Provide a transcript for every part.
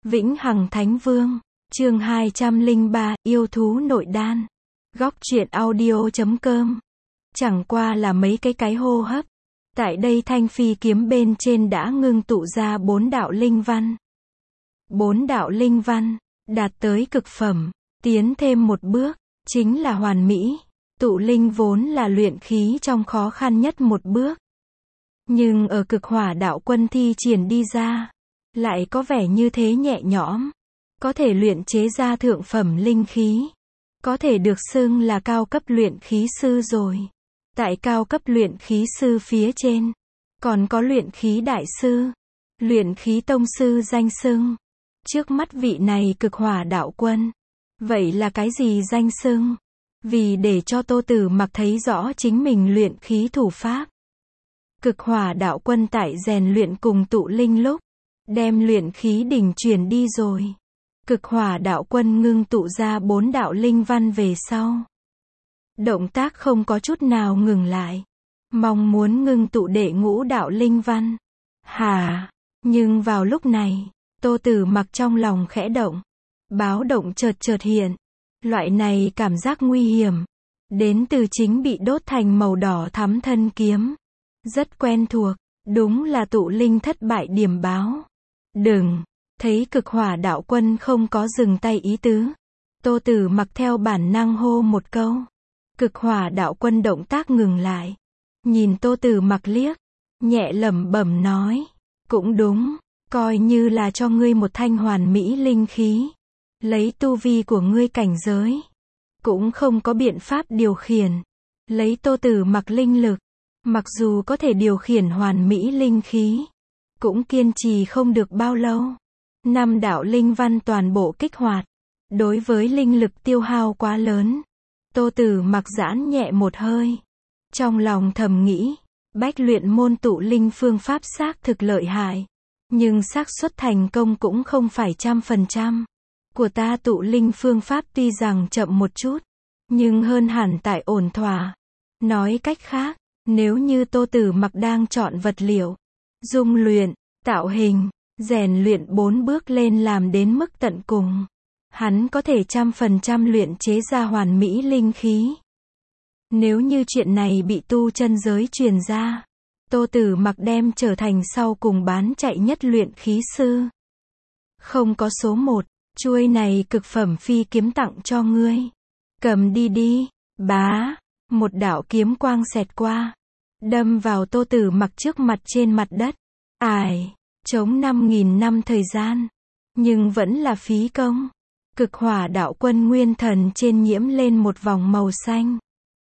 Vĩnh Hằng Thánh Vương, chương 203, yêu thú nội đan. Góc truyện audio.com. Chẳng qua là mấy cái hô hấp. Tại đây thanh phi kiếm bên trên đã ngưng tụ ra 4 đạo linh văn. 4 đạo linh văn, đạt tới cực phẩm, tiến thêm một bước, chính là hoàn mỹ. Tụ linh vốn là luyện khí trong khó khăn nhất một bước. Nhưng ở cực hỏa đạo quân thi triển đi ra, lại có vẻ như thế nhẹ nhõm. Có thể luyện chế ra thượng phẩm linh khí. Có thể được xưng là cao cấp luyện khí sư rồi. Tại cao cấp luyện khí sư phía trên, còn có luyện khí đại sư, luyện khí tông sư danh xưng. Trước mắt vị này cực hỏa đạo quân. Vậy là cái gì danh xưng? Vì để cho Tô Tử Mặc thấy rõ chính mình luyện khí thủ pháp. Cực hỏa đạo quân tại rèn luyện cùng tụ linh lúc, đem luyện khí đỉnh chuyển đi rồi. Cực hỏa đạo quân ngưng tụ ra 4 đạo linh văn về sau. Động tác không có chút nào ngừng lại. Mong muốn ngưng tụ đệ ngũ đạo linh văn. Hả? Nhưng vào lúc này, Tô Tử Mặc trong lòng khẽ động. Báo động chợt hiện. Loại này cảm giác nguy hiểm. Đến từ chính bị đốt thành màu đỏ thắm thân kiếm. Rất quen thuộc. Đúng là tụ linh thất bại điểm báo. Đừng! Thấy cực hỏa đạo quân không có dừng tay ý tứ. Tô Tử Mặc theo bản năng hô một câu. Cực hỏa đạo quân động tác ngừng lại. Nhìn Tô Tử Mặc liếc. Nhẹ lẩm bẩm nói. Cũng đúng. Coi như là cho ngươi một thanh hoàn mỹ linh khí. Lấy tu vi của ngươi cảnh giới. Cũng không có biện pháp điều khiển. Lấy Tô Tử Mặc linh lực. Mặc dù có thể điều khiển hoàn mỹ linh khí. Cũng kiên trì không được bao lâu. 5 đạo linh văn toàn bộ kích hoạt. Đối với linh lực tiêu hao quá lớn. Tô Tử Mặc giãn nhẹ một hơi. Trong lòng thầm nghĩ. Bách luyện môn tụ linh phương pháp xác thực lợi hại. Nhưng xác suất thành công cũng không phải 100%. Của ta tụ linh phương pháp tuy rằng chậm một chút. Nhưng hơn hẳn tại ổn thỏa. Nói cách khác. Nếu như Tô Tử Mặc đang chọn vật liệu. Dung luyện, tạo hình. Rèn luyện 4 bước lên làm đến mức tận cùng. Hắn có thể 100% luyện chế ra hoàn mỹ linh khí. Nếu như chuyện này bị tu chân giới truyền ra, Tô Tử Mặc đem trở thành sau cùng bán chạy nhất luyện khí sư. Không có số 1, chuôi này cực phẩm phi kiếm tặng cho ngươi. Cầm đi đi, bá, một đạo kiếm quang xẹt qua. Đâm vào Tô Tử Mặc trước mặt trên mặt đất. Ải! Chống 5.000 năm thời gian. Nhưng vẫn là phí công. Cực hỏa đạo quân nguyên thần trên nhiễm lên một vòng màu xanh.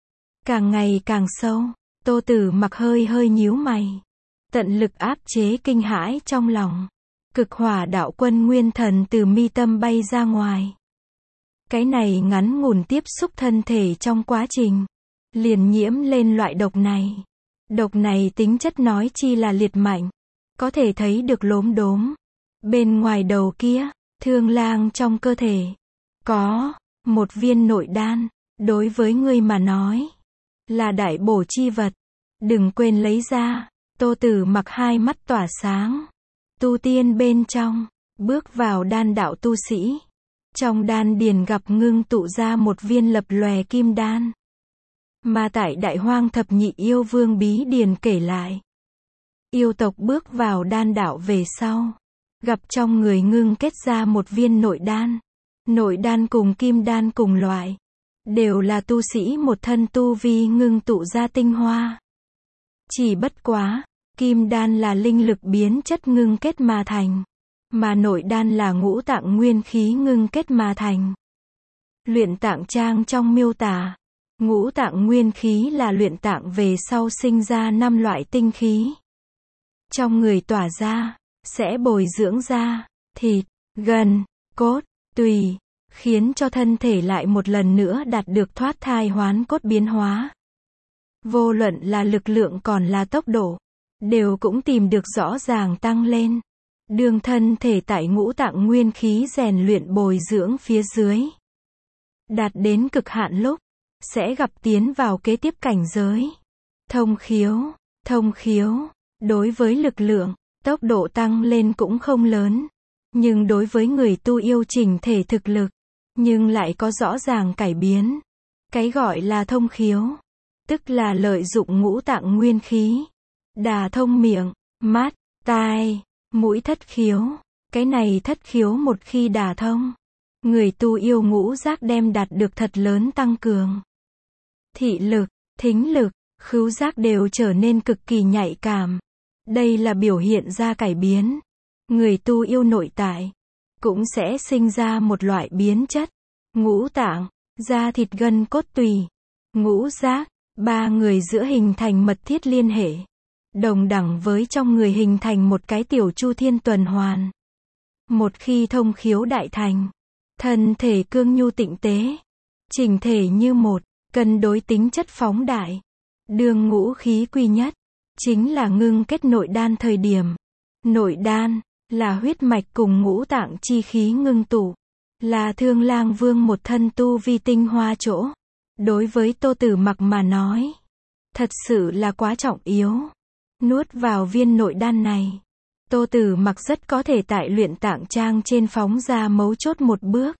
Càng ngày càng sâu. Tô Tử Mặc hơi nhíu mày. Tận lực áp chế kinh hãi trong lòng. Cực hỏa đạo quân nguyên thần từ mi tâm bay ra ngoài. Cái này ngắn ngủn tiếp xúc thân thể trong quá trình. Liền nhiễm lên loại độc này. Độc này tính chất nói chi là liệt mạnh. Có thể thấy được lốm đốm. Bên ngoài đầu kia, thương lang trong cơ thể. Có một viên nội đan. Đối với ngươi mà nói. Là đại bổ chi vật. Đừng quên lấy ra. Tô Tử Mặc hai mắt tỏa sáng. Tu tiên bên trong. Bước vào đan đạo tu sĩ. Trong đan điền gặp ngưng tụ ra một viên lập lòe kim đan. Mà tại Đại Hoang Thập Nhị Yêu Vương Bí Điền kể lại. Yêu tộc bước vào đan đạo về sau. Gặp trong người ngưng kết ra một viên nội đan. Nội đan cùng kim đan cùng loại. Đều là tu sĩ một thân tu vi ngưng tụ ra tinh hoa. Chỉ bất quá, kim đan là linh lực biến chất ngưng kết mà thành. Mà nội đan là ngũ tạng nguyên khí ngưng kết mà thành. Luyện tạng trang trong miêu tả. Ngũ tạng nguyên khí là luyện tạng về sau sinh ra 5 loại tinh khí. Trong người tỏa ra, sẽ bồi dưỡng ra, thịt, gân, cốt, tùy, khiến cho thân thể lại một lần nữa đạt được thoát thai hoán cốt biến hóa. Vô luận là lực lượng còn là tốc độ, đều cũng tìm được rõ ràng tăng lên. Đường thân thể tại ngũ tạng nguyên khí rèn luyện bồi dưỡng phía dưới. Đạt đến cực hạn lúc, sẽ gặp tiến vào kế tiếp cảnh giới. Thông khiếu. Đối với lực lượng, tốc độ tăng lên cũng không lớn. Nhưng đối với người tu yêu chỉnh thể thực lực, nhưng lại có rõ ràng cải biến. Cái gọi là thông khiếu, tức là lợi dụng ngũ tạng nguyên khí, đả thông miệng, mắt, tai, mũi thất khiếu. Cái này thất khiếu một khi đả thông, người tu yêu ngũ giác đem đạt được thật lớn tăng cường. Thị lực, thính lực, khứu giác đều trở nên cực kỳ nhạy cảm. Đây là biểu hiện ra cải biến. Người tu yêu nội tại cũng sẽ sinh ra một loại biến chất. Ngũ tạng, da thịt gân cốt tùy, ngũ giác, ba người giữa hình thành mật thiết liên hệ. Đồng đẳng với trong người hình thành một cái tiểu chu thiên tuần hoàn. Một khi thông khiếu đại thành, thân thể cương nhu tịnh tế, chỉnh thể như một, cân đối tính chất phóng đại. Đường ngũ khí quy nhất, chính là ngưng kết nội đan thời điểm. Nội đan, là huyết mạch cùng ngũ tạng chi khí ngưng tụ. Là Thương Lang Vương một thân tu vi tinh hoa chỗ. Đối với Tô Tử Mặc mà nói, thật sự là quá trọng yếu. Nuốt vào viên nội đan này, Tô Tử Mặc rất có thể tại luyện tạng trang trên phóng ra mấu chốt một bước.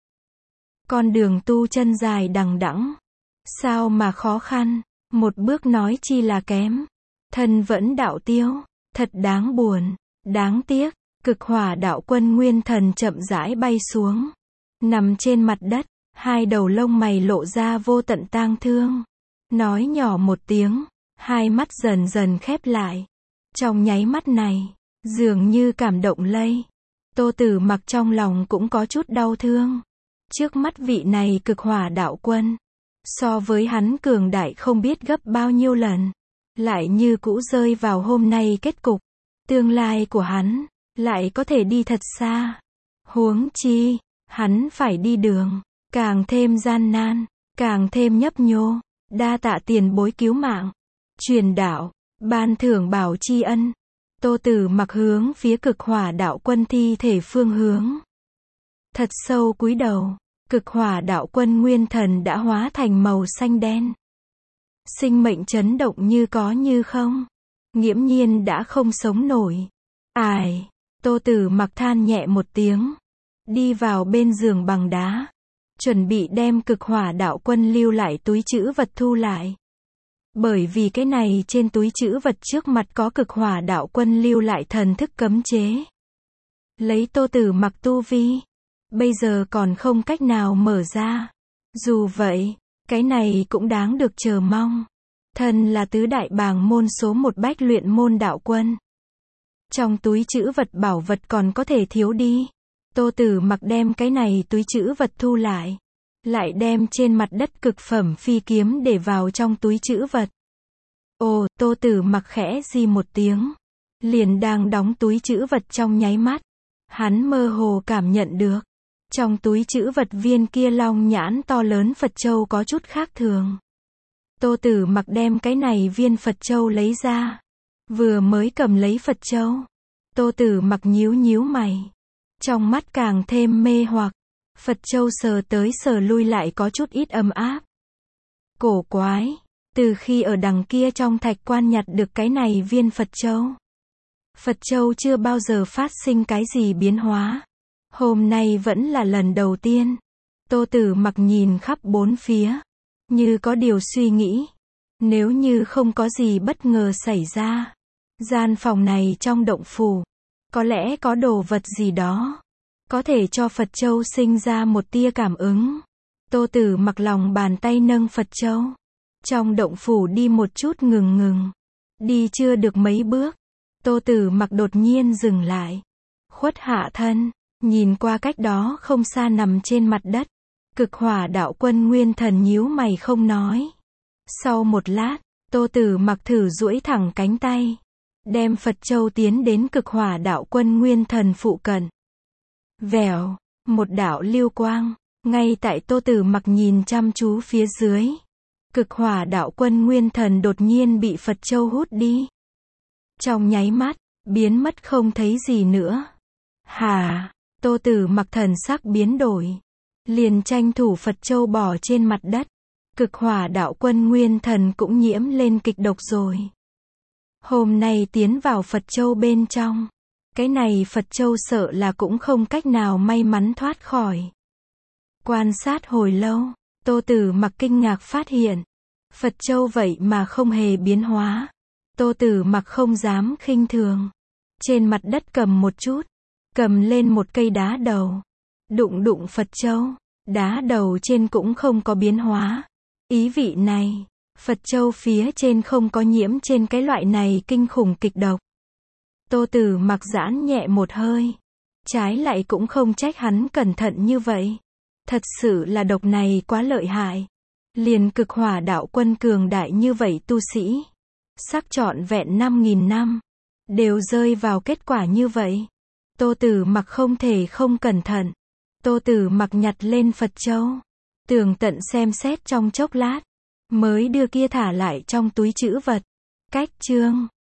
Con đường tu chân dài đằng đẵng, sao mà khó khăn, một bước nói chi là kém. Thân vẫn đạo tiêu, thật đáng buồn, đáng tiếc. Cực hỏa đạo quân nguyên thần chậm rãi bay xuống, nằm trên mặt đất, hai đầu lông mày lộ ra vô tận tang thương. Nói nhỏ một tiếng, hai mắt dần dần khép lại. Trong nháy mắt này, dường như cảm động lây. Tô Tử Mặc trong lòng cũng có chút đau thương. Trước mắt vị này cực hỏa đạo quân, so với hắn cường đại không biết gấp bao nhiêu lần, lại như cũ rơi vào hôm nay kết cục. Tương lai của hắn lại có thể đi thật xa. Huống chi, hắn phải đi đường càng thêm gian nan, càng thêm nhấp nhô. Đa tạ tiền bối cứu mạng, truyền đạo, ban thưởng bảo tri ân. Tô Tử Mặc hướng phía cực hỏa đạo quân thi thể phương hướng, thật sâu cúi đầu. Cực hỏa đạo quân nguyên thần đã hóa thành màu xanh đen. Sinh mệnh chấn động như có như không, nghiễm nhiên đã không sống nổi. Ải, Tô Tử Mặc than nhẹ một tiếng, đi vào bên giường bằng đá, chuẩn bị đem cực hỏa đạo quân lưu lại túi trữ vật thu lại. Bởi vì cái này trên túi trữ vật trước mặt có cực hỏa đạo quân lưu lại thần thức cấm chế. Lấy Tô Tử Mặc tu vi, bây giờ còn không cách nào mở ra. Dù vậy, cái này cũng đáng được chờ mong. Thân là tứ đại bàng môn số một bách luyện môn đạo quân, trong túi trữ vật bảo vật còn có thể thiếu đi. Tô Tử Mặc đem cái này túi trữ vật thu lại, lại đem trên mặt đất cực phẩm phi kiếm để vào trong túi trữ vật. Ồ, Tô Tử Mặc khẽ di một tiếng, liền đang đóng túi trữ vật trong nháy mắt, hắn mơ hồ cảm nhận được, trong túi trữ vật viên kia long nhãn to lớn Phật châu có chút khác thường. Tô Tử Mặc đem cái này viên Phật châu lấy ra, vừa mới cầm lấy Phật châu, Tô Tử Mặc nhíu nhíu mày, trong mắt càng thêm mê hoặc. Phật châu sờ tới sờ lui lại có chút ít ấm áp. Cổ quái, từ khi ở đằng kia trong thạch quan nhặt được cái này viên Phật châu, Phật châu chưa bao giờ phát sinh cái gì biến hóa. Hôm nay vẫn là lần đầu tiên. Tô Tử Mặc nhìn khắp bốn phía, như có điều suy nghĩ. Nếu như không có gì bất ngờ xảy ra, gian phòng này trong động phủ, có lẽ có đồ vật gì đó, có thể cho Phật châu sinh ra một tia cảm ứng. Tô Tử Mặc lòng bàn tay nâng Phật châu, trong động phủ đi một chút ngừng. Đi chưa được mấy bước, Tô Tử Mặc đột nhiên dừng lại, khuất hạ thân, nhìn qua cách đó không xa nằm trên mặt đất. Cực hỏa đạo quân nguyên thần nhíu mày không nói. Sau một lát, Tô Tử Mặc thử duỗi thẳng cánh tay, đem Phật châu tiến đến cực hỏa đạo quân nguyên thần phụ cận. Vèo, một đạo lưu quang, ngay tại Tô Tử Mặc nhìn chăm chú phía dưới. Cực hỏa đạo quân nguyên thần đột nhiên bị Phật châu hút đi. Trong nháy mắt, biến mất không thấy gì nữa. Hả? Tô Tử Mặc thần sắc biến đổi, liền tranh thủ Phật châu bỏ trên mặt đất. Cực hỏa đạo quân nguyên thần cũng nhiễm lên kịch độc rồi. Hôm nay tiến vào Phật châu bên trong, Cái này Phật Châu sợ là cũng không cách nào may mắn thoát khỏi. Quan sát hồi lâu, Tô Tử Mặc kinh ngạc phát hiện, Phật Châu vậy mà không hề biến hóa. Tô Tử Mặc không dám khinh thường. Trên mặt đất cầm một chút, cầm lên một cây đá đầu. Đụng đụng Phật Châu, đá đầu trên cũng không có biến hóa. Ý vị này, Phật Châu phía trên không có nhiễm trên cái loại này kinh khủng kịch độc. Tô Tử Mặc giãn nhẹ một hơi. Trái lại cũng không trách hắn cẩn thận như vậy. Thật sự là độc này quá lợi hại. Liền cực hỏa đạo quân cường đại như vậy tu sĩ. Sắc trọn vẹn 5.000 năm. Đều rơi vào kết quả như vậy. Tô Tử Mặc không thể không cẩn thận. Tô Tử Mặc nhặt lên Phật Châu. Tường tận xem xét trong chốc lát. Mới đưa kia thả lại trong túi trữ vật. Cách chương